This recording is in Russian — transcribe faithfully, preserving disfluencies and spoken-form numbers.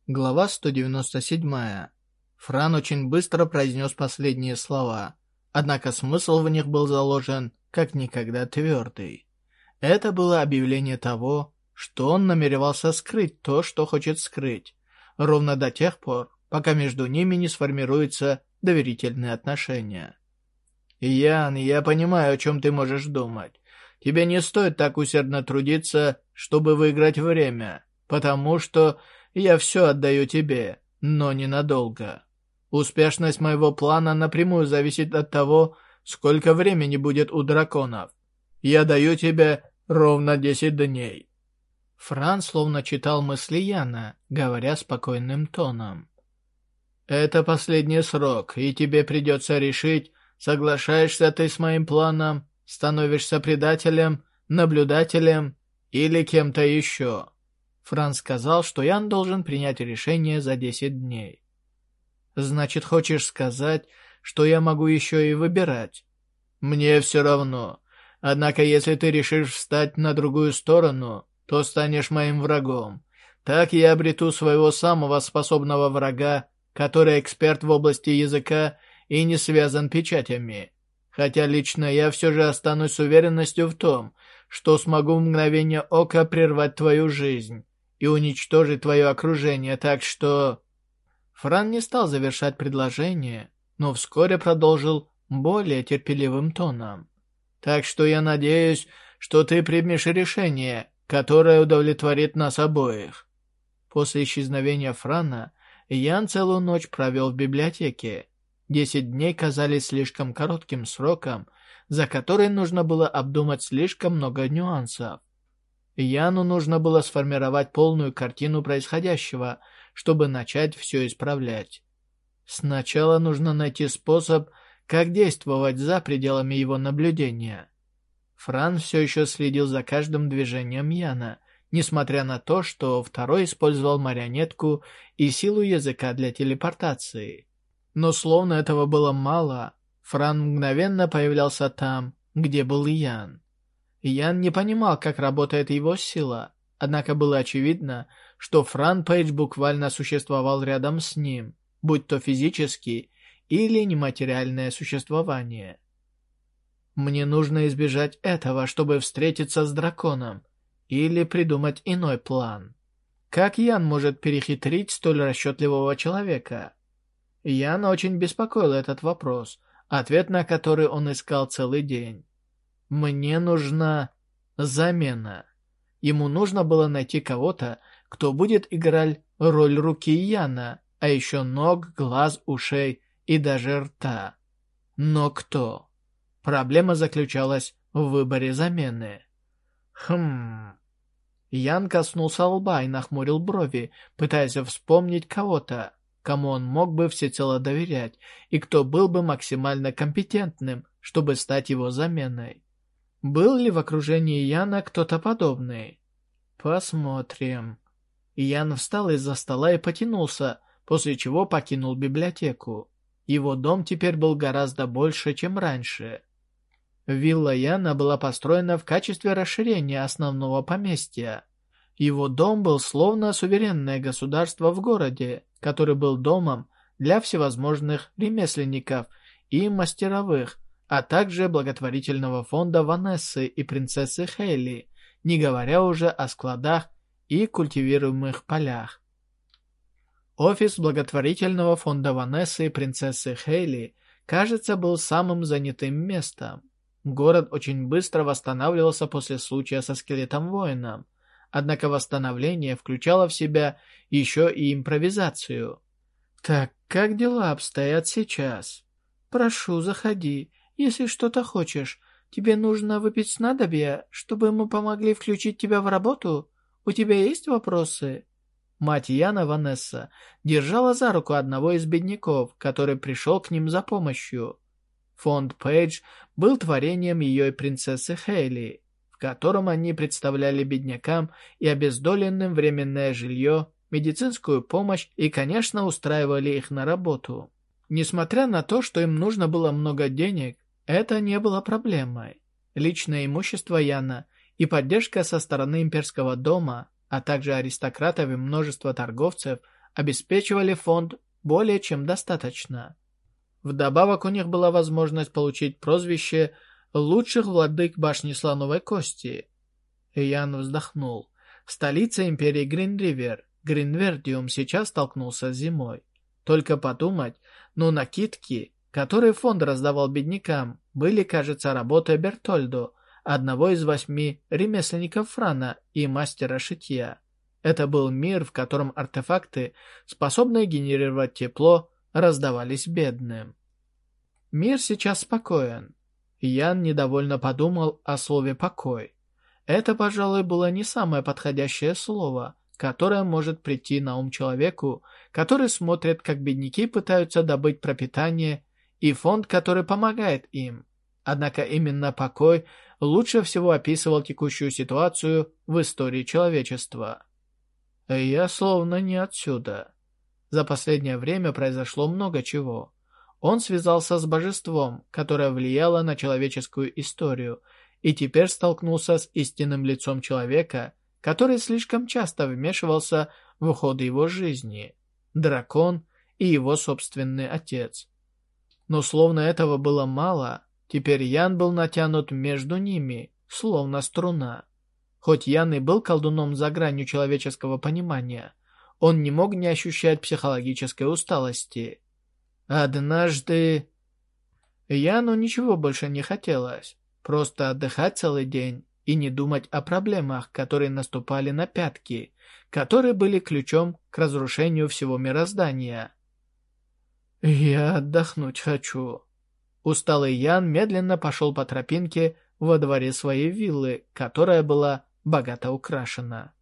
Глава сто девяносто семь. Фран очень быстро произнес последние слова, однако смысл в них был заложен как никогда твердый. Это было объявление того, что он намеревался скрыть то, что хочет скрыть, ровно до тех пор, пока между ними не сформируются доверительные отношения. «Ян, я понимаю, о чем ты можешь думать. Тебе не стоит так усердно трудиться, чтобы выиграть время, потому что я все отдаю тебе, но ненадолго. Успешность моего плана напрямую зависит от того, сколько времени будет у драконов. Я даю тебе ровно десять дней». Фран словно читал мысли Яна, говоря спокойным тоном. «Это последний срок, и тебе придется решить, соглашаешься ты с моим планом, становишься предателем, наблюдателем или кем-то еще». Фран сказал, что Ян должен принять решение за десять дней. «Значит, хочешь сказать, что я могу еще и выбирать?» «Мне все равно. Однако, если ты решишь встать на другую сторону, то станешь моим врагом. Так я обрету своего самого способного врага, который эксперт в области языка и не связан печатями. Хотя лично я все же останусь с уверенностью в том, что смогу в мгновение ока прервать твою жизнь и уничтожить твое окружение, так что...» Фран не стал завершать предложение, но вскоре продолжил более терпеливым тоном. «Так что я надеюсь, что ты примешь решение, которое удовлетворит нас обоих». После исчезновения Франа Ян целую ночь провел в библиотеке. Десять дней казались слишком коротким сроком, за который нужно было обдумать слишком много нюансов. Яну нужно было сформировать полную картину происходящего, чтобы начать все исправлять. Сначала нужно найти способ, как действовать за пределами его наблюдения. Фран все еще следил за каждым движением Яна, несмотря на то, что второй использовал марионетку и силу языка для телепортации. Но словно этого было мало, Фран мгновенно появлялся там, где был Ян. Ян не понимал, как работает его сила, однако было очевидно, что Фран Пейдж буквально существовал рядом с ним, будь то физически или нематериальное существование. «Мне нужно избежать этого, чтобы встретиться с драконом, или придумать иной план. Как Ян может перехитрить столь расчетливого человека?» Яна очень беспокоил этот вопрос, ответ на который он искал целый день. «Мне нужна замена». Ему нужно было найти кого-то, кто будет играть роль руки Яна, а еще ног, глаз, ушей и даже рта. Но кто? Проблема заключалась в выборе замены. Хм... Ян коснулся лба и нахмурил брови, пытаясь вспомнить кого-то, кому он мог бы всецело доверять, и кто был бы максимально компетентным, чтобы стать его заменой. Был ли в окружении Яна кто-то подобный? Посмотрим. Ян встал из-за стола и потянулся, после чего покинул библиотеку. Его дом теперь был гораздо больше, чем раньше. Вилла Яна была построена в качестве расширения основного поместья. Его дом был словно суверенное государство в городе, который был домом для всевозможных ремесленников и мастеровых, а также благотворительного фонда Ванессы и принцессы Хейли, не говоря уже о складах и культивируемых полях. Офис благотворительного фонда Ванессы и принцессы Хейли, кажется, был самым занятым местом. Город очень быстро восстанавливался после случая со скелетом-воином, однако восстановление включало в себя еще и импровизацию. «Так, как дела обстоят сейчас?» «Прошу, заходи. Если что-то хочешь, тебе нужно выпить снадобье, чтобы мы помогли включить тебя в работу? У тебя есть вопросы?» Мать Яна, Ванесса, держала за руку одного из бедняков, который пришел к ним за помощью. Фонд Пейдж был творением ее и принцессы Хейли, в котором они представляли беднякам и обездоленным временное жилье, медицинскую помощь и, конечно, устраивали их на работу. Несмотря на то, что им нужно было много денег, это не было проблемой. Личное имущество Яна и поддержка со стороны имперского дома, а также аристократов и множество торговцев обеспечивали фонд более чем достаточно. Вдобавок у них была возможность получить прозвище «лучших владык башни Слоновой Кости». Ян вздохнул. Столица империи Гринривер, Гринвердиум, сейчас столкнулся с зимой. Только подумать, но накидки, которые фонд раздавал беднякам, были, кажется, работой Бертольдо, одного из восьми ремесленников Франа и мастера шитья. Это был мир, в котором артефакты, способные генерировать тепло, раздавались бедным. Мир сейчас спокоен. Ян недовольно подумал о слове «покой». Это, пожалуй, было не самое подходящее слово, которое может прийти на ум человеку, который смотрит, как бедняки пытаются добыть пропитание, и фонд, который помогает им. Однако именно покой лучше всего описывал текущую ситуацию в истории человечества. Я словно не отсюда. За последнее время произошло много чего. Он связался с божеством, которое влияло на человеческую историю, и теперь столкнулся с истинным лицом человека, который слишком часто вмешивался в ходы его жизни. Дракон и его собственный отец. Но словно этого было мало, теперь Ян был натянут между ними, словно струна. Хоть Ян и был колдуном за гранью человеческого понимания, он не мог не ощущать психологической усталости. Однажды... Яну ничего больше не хотелось. Просто отдыхать целый день и не думать о проблемах, которые наступали на пятки, которые были ключом к разрушению всего мироздания. «Я отдохнуть хочу». Усталый Ян медленно пошел по тропинке во дворе своей виллы, которая была богато украшена.